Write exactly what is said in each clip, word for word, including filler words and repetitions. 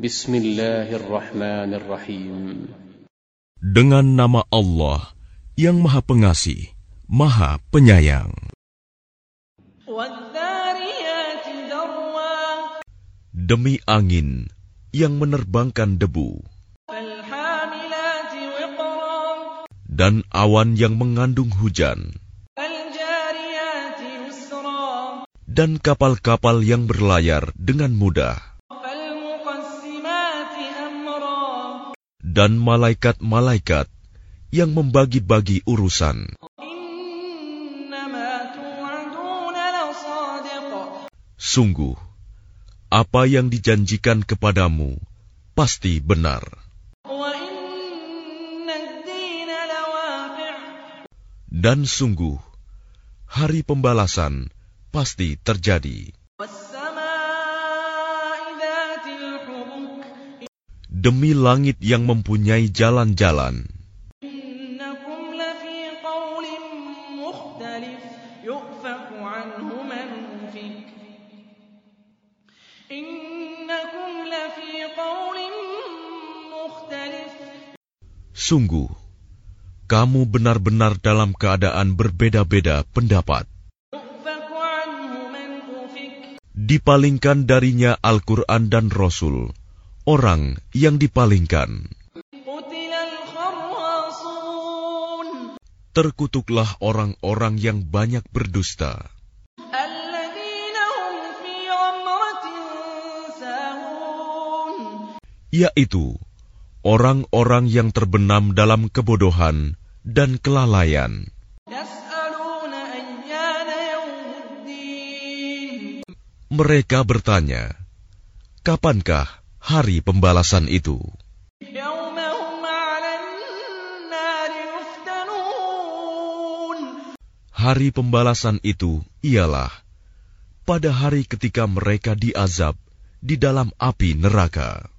Bismillahirrahmanirrahim. Dengan nama Allah yang Maha Pengasih, Maha Penyayang. Demi angin yang menerbangkan debu, dan awan yang mengandung hujan, dan kapal-kapal yang berlayar dengan mudah, dan malaikat-malaikat yang membagi-bagi urusan. Sungguh, apa yang dijanjikan kepadamu pasti benar. Dan sungguh, hari pembalasan pasti terjadi. Demi langit yang mempunyai jalan-jalan, sungguh, kamu benar-benar dalam keadaan berbeda-beda pendapat. Dipalingkan darinya Al-Quran dan Rasul, orang yang dipalingkan. Terkutuklah orang-orang yang banyak berdusta, yaitu orang-orang yang terbenam dalam kebodohan dan kelalaian. Mereka bertanya, kapankah hari pembalasan itu? Hari pembalasan itu ialah pada hari ketika mereka diazab di dalam api neraka.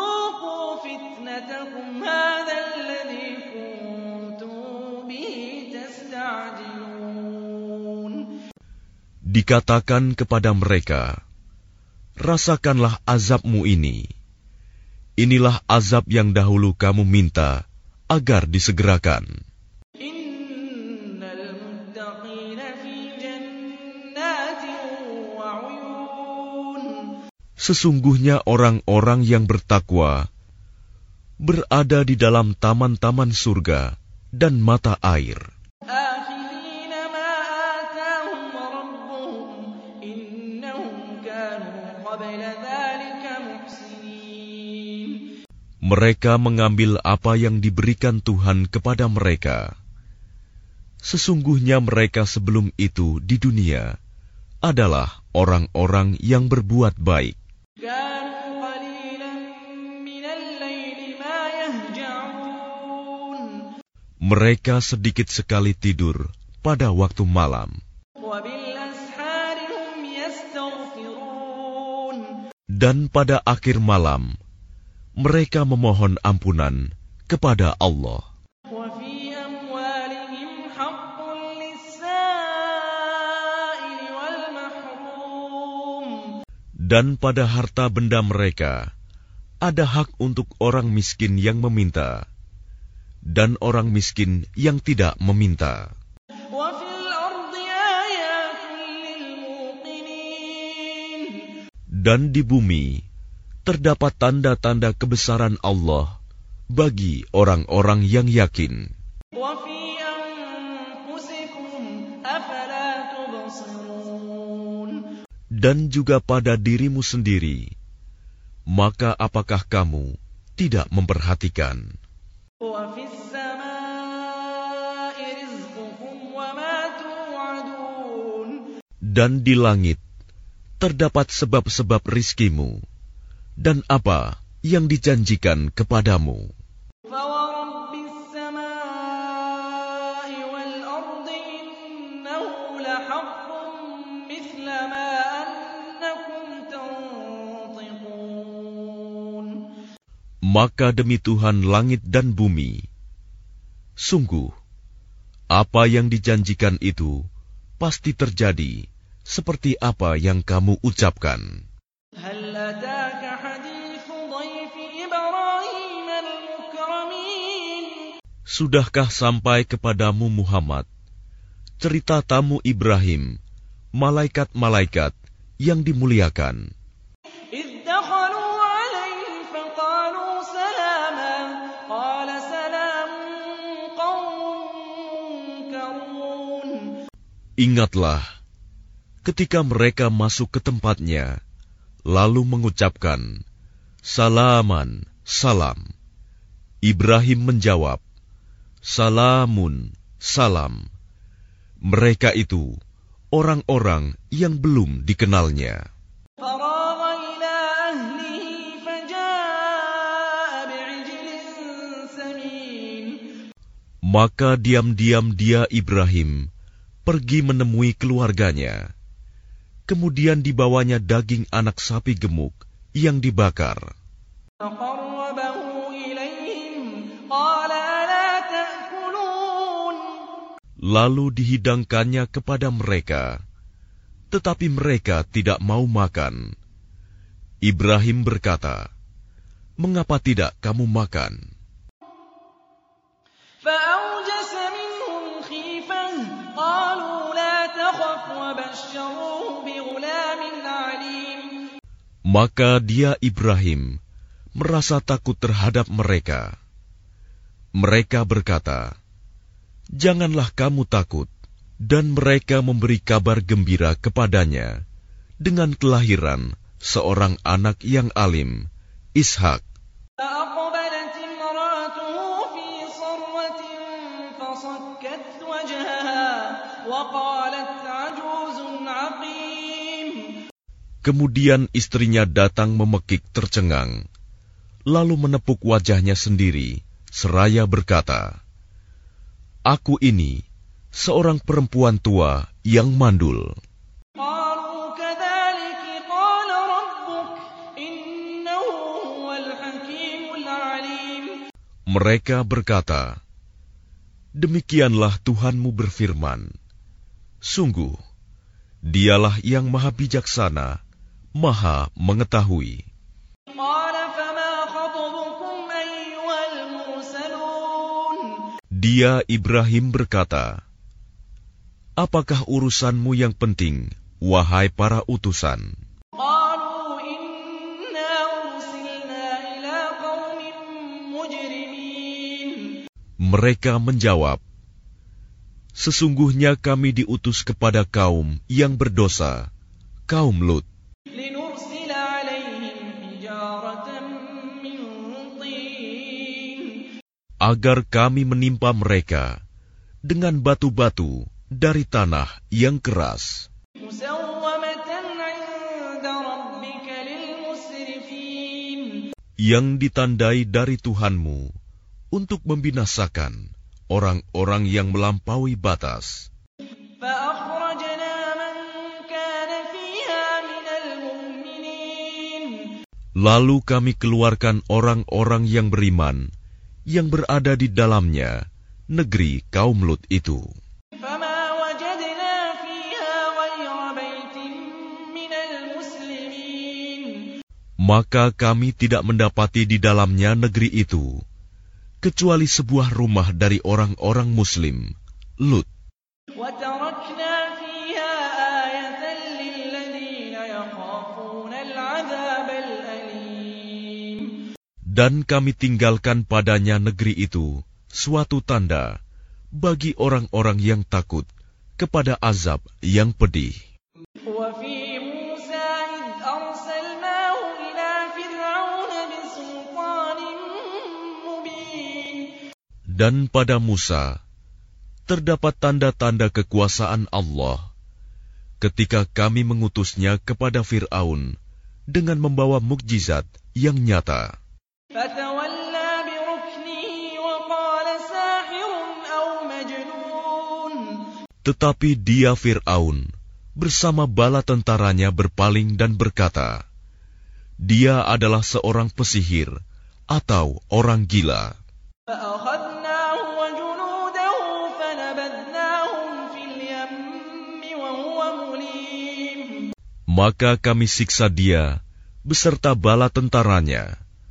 Dikatakan kepada mereka, rasakanlah azabmu ini. Inilah azab yang dahulu kamu minta agar disegerakan. Sesungguhnya orang-orang yang bertakwa berada di dalam taman-taman surga dan mata air. Mereka mengambil apa yang diberikan Tuhan kepada mereka. Sesungguhnya mereka sebelum itu di dunia adalah orang-orang yang berbuat baik. Mereka sedikit sekali tidur pada waktu malam. Dan pada akhir malam, mereka memohon ampunan kepada Allah. Dan pada harta benda mereka ada hak untuk orang miskin yang meminta dan orang miskin yang tidak meminta. Dan di bumi terdapat tanda-tanda kebesaran Allah bagi orang-orang yang yakin. Dan juga pada dirimu sendiri, maka apakah kamu tidak memperhatikan? Dan di langit terdapat sebab-sebab rizkimu dan apa yang dijanjikan kepadamu. Maka demi Tuhan langit dan bumi, sungguh, apa yang dijanjikan itu pasti terjadi seperti apa yang kamu ucapkan. ضَيْفِ إِبْرَاهِيمَ الْمُكْرَمِينَ. Sudahkah sampai kepadamu Muhammad cerita tamu Ibrahim, malaikat-malaikat yang dimuliakan? إِذْ دَخَلُوا عَلَيْهِ فَقَالُوا سَلَامًا قَالَ سَلَامٌ قَوْمٌ مُنكَرُونَ. Ingatlah ketika mereka masuk ke tempatnya, lalu mengucapkan, Salaman, salam. Ibrahim menjawab, Salamun, salam. Mereka itu orang-orang yang belum dikenalnya. فَرَاغَ إِلَىٰ أَهْلِهِ فَجَاءَ بِعِجْلٍ سَمِينٍ. Maka diam-diam dia Ibrahim pergi menemui keluarganya. Kemudian dibawanya daging anak sapi gemuk yang dibakar. فَقَرَّبَهُ إِلَيْهِمْ قَالَ أَلَا تَأْكُلُونَ. Lalu dihidangkannya kepada mereka, tetapi mereka tidak mau makan. Ibrahim berkata, Mengapa tidak kamu makan? فَأَوْجَسَ مِنْهُمْ خِيفَةً قَالُوا لَا تَخَفْ وَبَشَّرُوهُ بِغُلَامٍ عَلِيمٍ. Maka dia Ibrahim merasa takut terhadap mereka. Mereka berkata, Janganlah kamu takut, dan mereka memberi kabar gembira kepadanya dengan kelahiran seorang anak yang alim, Ishak. فَأَقْبَلَتِ امْرَأَتُهُ فِي صَرَّةٍ فَصَكَّتْ وَجْهَهَا وَقَالَتْ عَجُوزٌ عَقِيمٌ. Kemudian istrinya datang memekik tercengang, lalu menepuk wajahnya sendiri, seraya berkata, Aku ini seorang perempuan tua yang mandul. قَالُوا كَذَلِكِ قَالَ رَبُّكِ إِنَّهُ هُوَ الْحَكِيمُ الْعَلِيمُ. Mereka berkata, Demikianlah Tuhanmu berfirman, Sungguh, Dialah yang maha bijaksana, maha mengetahui. قَالَ فَمَا خَطْبُكُمْ أَيُّهَا الْمُرْسَلُونَ. Dia Ibrahim berkata, Apakah urusanmu yang penting, wahai para utusan? قَالُوا إِنَّا أُرْسِلْنَا إِلَىٰ قَوْمٍ مُجْرِمِينَ. Mereka menjawab, Sesungguhnya kami diutus kepada kaum yang berdosa, kaum Lut. لِنُرْسِلَ عَلَيْهِمْ حِجَارَةً مِّن طِينٍ. Agar kami menimpa mereka dengan batu-batu dari tanah yang keras, مُّسَوَّمَةً عِندَ رَبِّكَ لِلْمُسْرِفِينَ. yang ditandai dari Tuhanmu untuk membinasakan orang-orang yang melampaui batas. فَأَخْرَجْنَا مَن كَانَ فِيهَا مِنَ الْمُؤْمِنِينَ. Lalu kami keluarkan orang-orang yang beriman yang berada di dalamnya, negeri kaum Lut itu. فَمَا وَجَدْنَا فِيهَا غَيْرَ بَيْتٍ مِّنَ الْمُسْلِمِينَ. Maka kami tidak mendapati di dalamnya negeri itu, kecuali sebuah rumah dari orang-orang Muslim, Lut. وَتَرَكْنَا فِيهَا آيَةً لِّلَّذِينَ يَخَافُونَ الْعَذَابَ الْأَلِيمَ. Dan kami tinggalkan padanya negeri itu suatu tanda bagi orang-orang yang takut kepada azab yang pedih. وَفِي مُوسَىٰ إِذْ أَرْسَلْنَاهُ إِلَىٰ فِرْعَوْنَ بِسُلْطَانٍ مُّبِينٍ. Dan pada Musa terdapat tanda-tanda kekuasaan Allah ketika kami mengutusnya kepada Fir'aun dengan membawa mukjizat yang nyata. فَتَوَلَّىٰ بِرُكْنِهِ وَقَالَ سَاحِرٌ أَوْ مَجْنُونٌ. Tetapi dia Fir'aun bersama bala tentaranya berpaling dan berkata, Dia adalah seorang pesihir atau orang gila. فَأَخَذْنَاهُ وَجُنُودَهُ فَنَبَذْنَاهُمْ فِي الْيَمِّ وَهُوَ مُلِيمٌ. Maka kami siksa dia beserta bala tentaranya,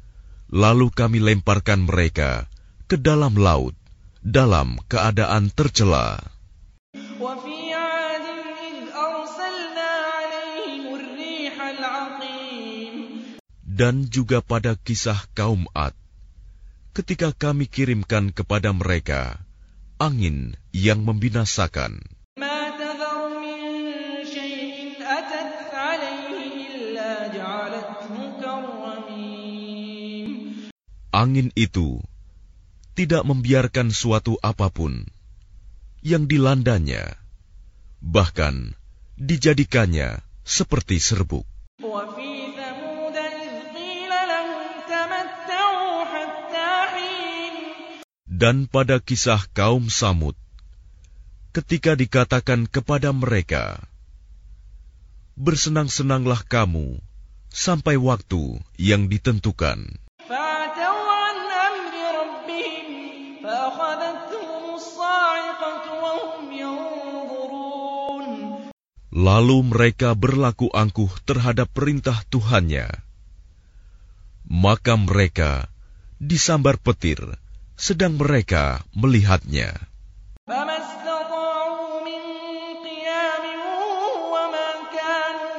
Lalu kami lemparkan mereka ke dalam laut dalam keadaan tercela. وفي عاد إذ أرسلنا عليهم الريح العقيم. Dan juga pada kisah kaum Ad, ketika kami kirimkan kepada mereka angin yang membinasakan. ما تذر من شيء أتت عليه إلا جعلته كالرميم. Angin itu tidak membiarkan suatu apapun yang dilandanya, bahkan dijadikannya seperti serbuk. وفي ثمود إذ قيل لهم تمتعوا حتى حين. Dan pada kisah kaum Samud, ketika dikatakan kepada mereka, bersenang-senanglah kamu sampai waktu yang ditentukan. فعتوا عن أمر ربهم فأخذتهم الصاعقة وهم ينظرون. Lalu mereka berlaku angkuh terhadap perintah Tuhannya. Maka mereka disambar petir sedang mereka melihatnya. فما استطاعوا من قيام وما كانوا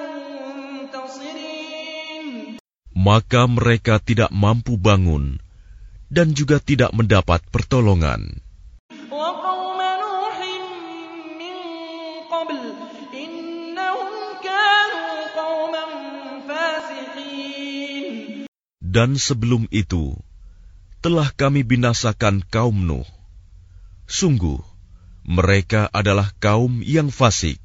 منتصرين. Maka mereka tidak mampu bangun dan juga tidak mendapat pertolongan. وقوم نوح من قبل إنهم كانوا قوما فاسقين. Dan sebelum itu, telah kami binasakan kaum Nuh. Sungguh, mereka adalah kaum yang fasik.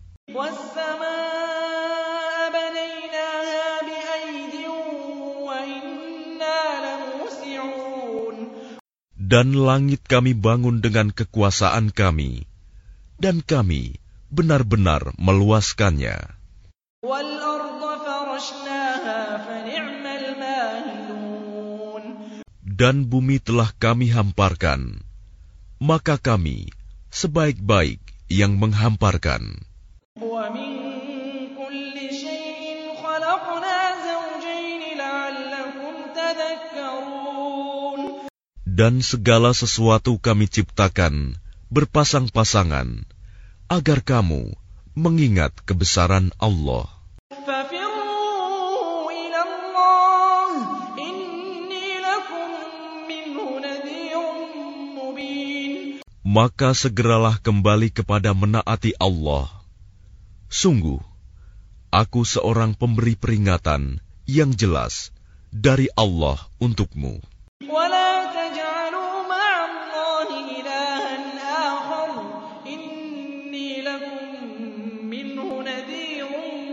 والسماء بنيناها بأيد وإنا لموسعون. Dan langit kami bangun dengan kekuasaan kami, dan kami benar-benar meluaskannya. والأرض فرشناها فنعم الماهدون. Dan bumi telah kami hamparkan, maka kami sebaik-baik yang menghamparkan. ومن كل شيء خلقنا زوجين لعلكم تذكرون. Dan segala sesuatu kami ciptakan berpasang-pasangan, agar kamu mengingat kebesaran Allah. ففروا إلى الله إني لكم منه نذير مبين. Maka segeralah kembali kepada menaati Allah. Sungguh, aku seorang pemberi peringatan yang jelas dari Allah untukmu. ولا تجعلوا مع الله إلها آخر إني لكم منه نذير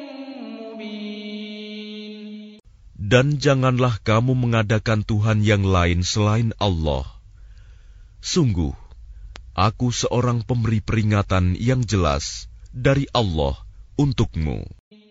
مبين. Dan janganlah kamu mengadakan Tuhan yang lain selain Allah. Sungguh, aku seorang pemberi peringatan yang jelas dari Allah untukmu.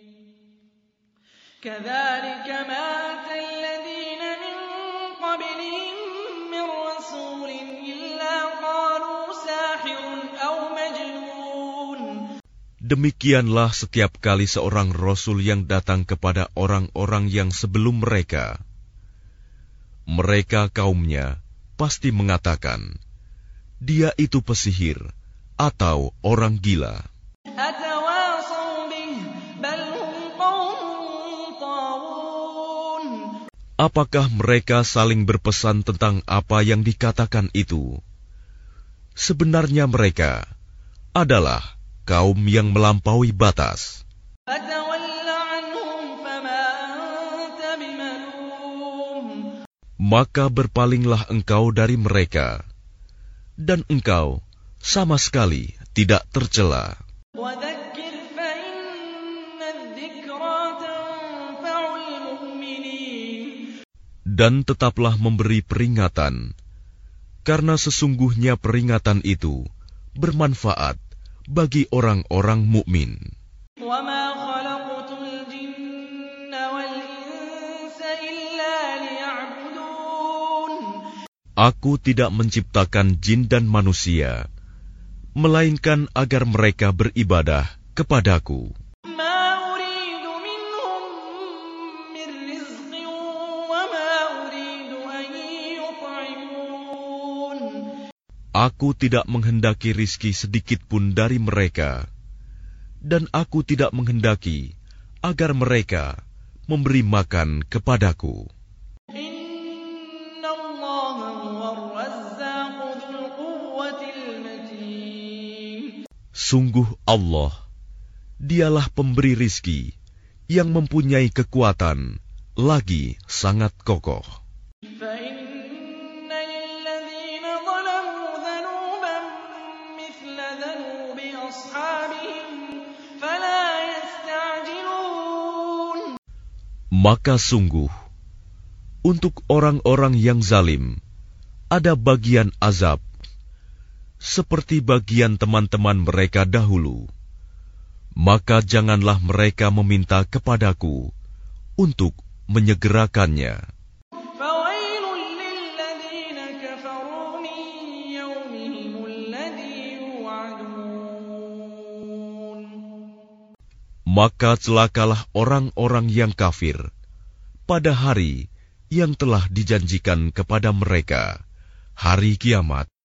كذلك ما أتى الذين من قبلهم من رسول إلا قالوا ساحر أو مجنون. Demikianlah setiap kali seorang Rasul yang datang kepada orang-orang yang sebelum mereka. Mereka kaumnya pasti mengatakan, dia itu pesihir atau orang gila. أتواصوا به بل هم قوم طاغون. Apakah mereka saling berpesan tentang apa yang dikatakan itu? Sebenarnya mereka adalah kaum yang melampaui batas. فتول عنهم فما أنت بملوم. Maka berpalinglah engkau dari mereka, dan engkau sama sekali tidak tercela. وذكر فإن الذكرى تنفع المؤمنين. Dan tetaplah memberi peringatan, karena sesungguhnya peringatan itu bermanfaat bagi orang-orang mukmin. وما خلقت الجن والإنس إلا ليعبدون. Aku tidak menciptakan jin dan manusia, melainkan agar mereka beribadah kepadaku. ما أريد منهم من رزق وما أريد أن Aku tidak menghendaki rizki sedikit pun dari mereka, dan aku tidak menghendaki agar mereka memberi makan kepadaku. Inna Allaha huwar razzaqu dzul quwwatil matin. Sungguh Allah, dialah pemberi rizki yang mempunyai kekuatan lagi sangat kokoh. Fa inna lilladzina zalamu dhanuban mithla dhanubi ashabihim fala yasta'jilun. Maka sungguh, untuk orang-orang yang zalim, ada bagian azab, seperti bagian teman-teman mereka dahulu. Maka janganlah mereka meminta kepadaku untuk menyegerakannya. Fawailul lilladzina kafaru min yawmihimul ladzi yu'adun. Maka celakalah orang-orang yang kafir pada hari yang telah dijanjikan kepada mereka, hari kiamat.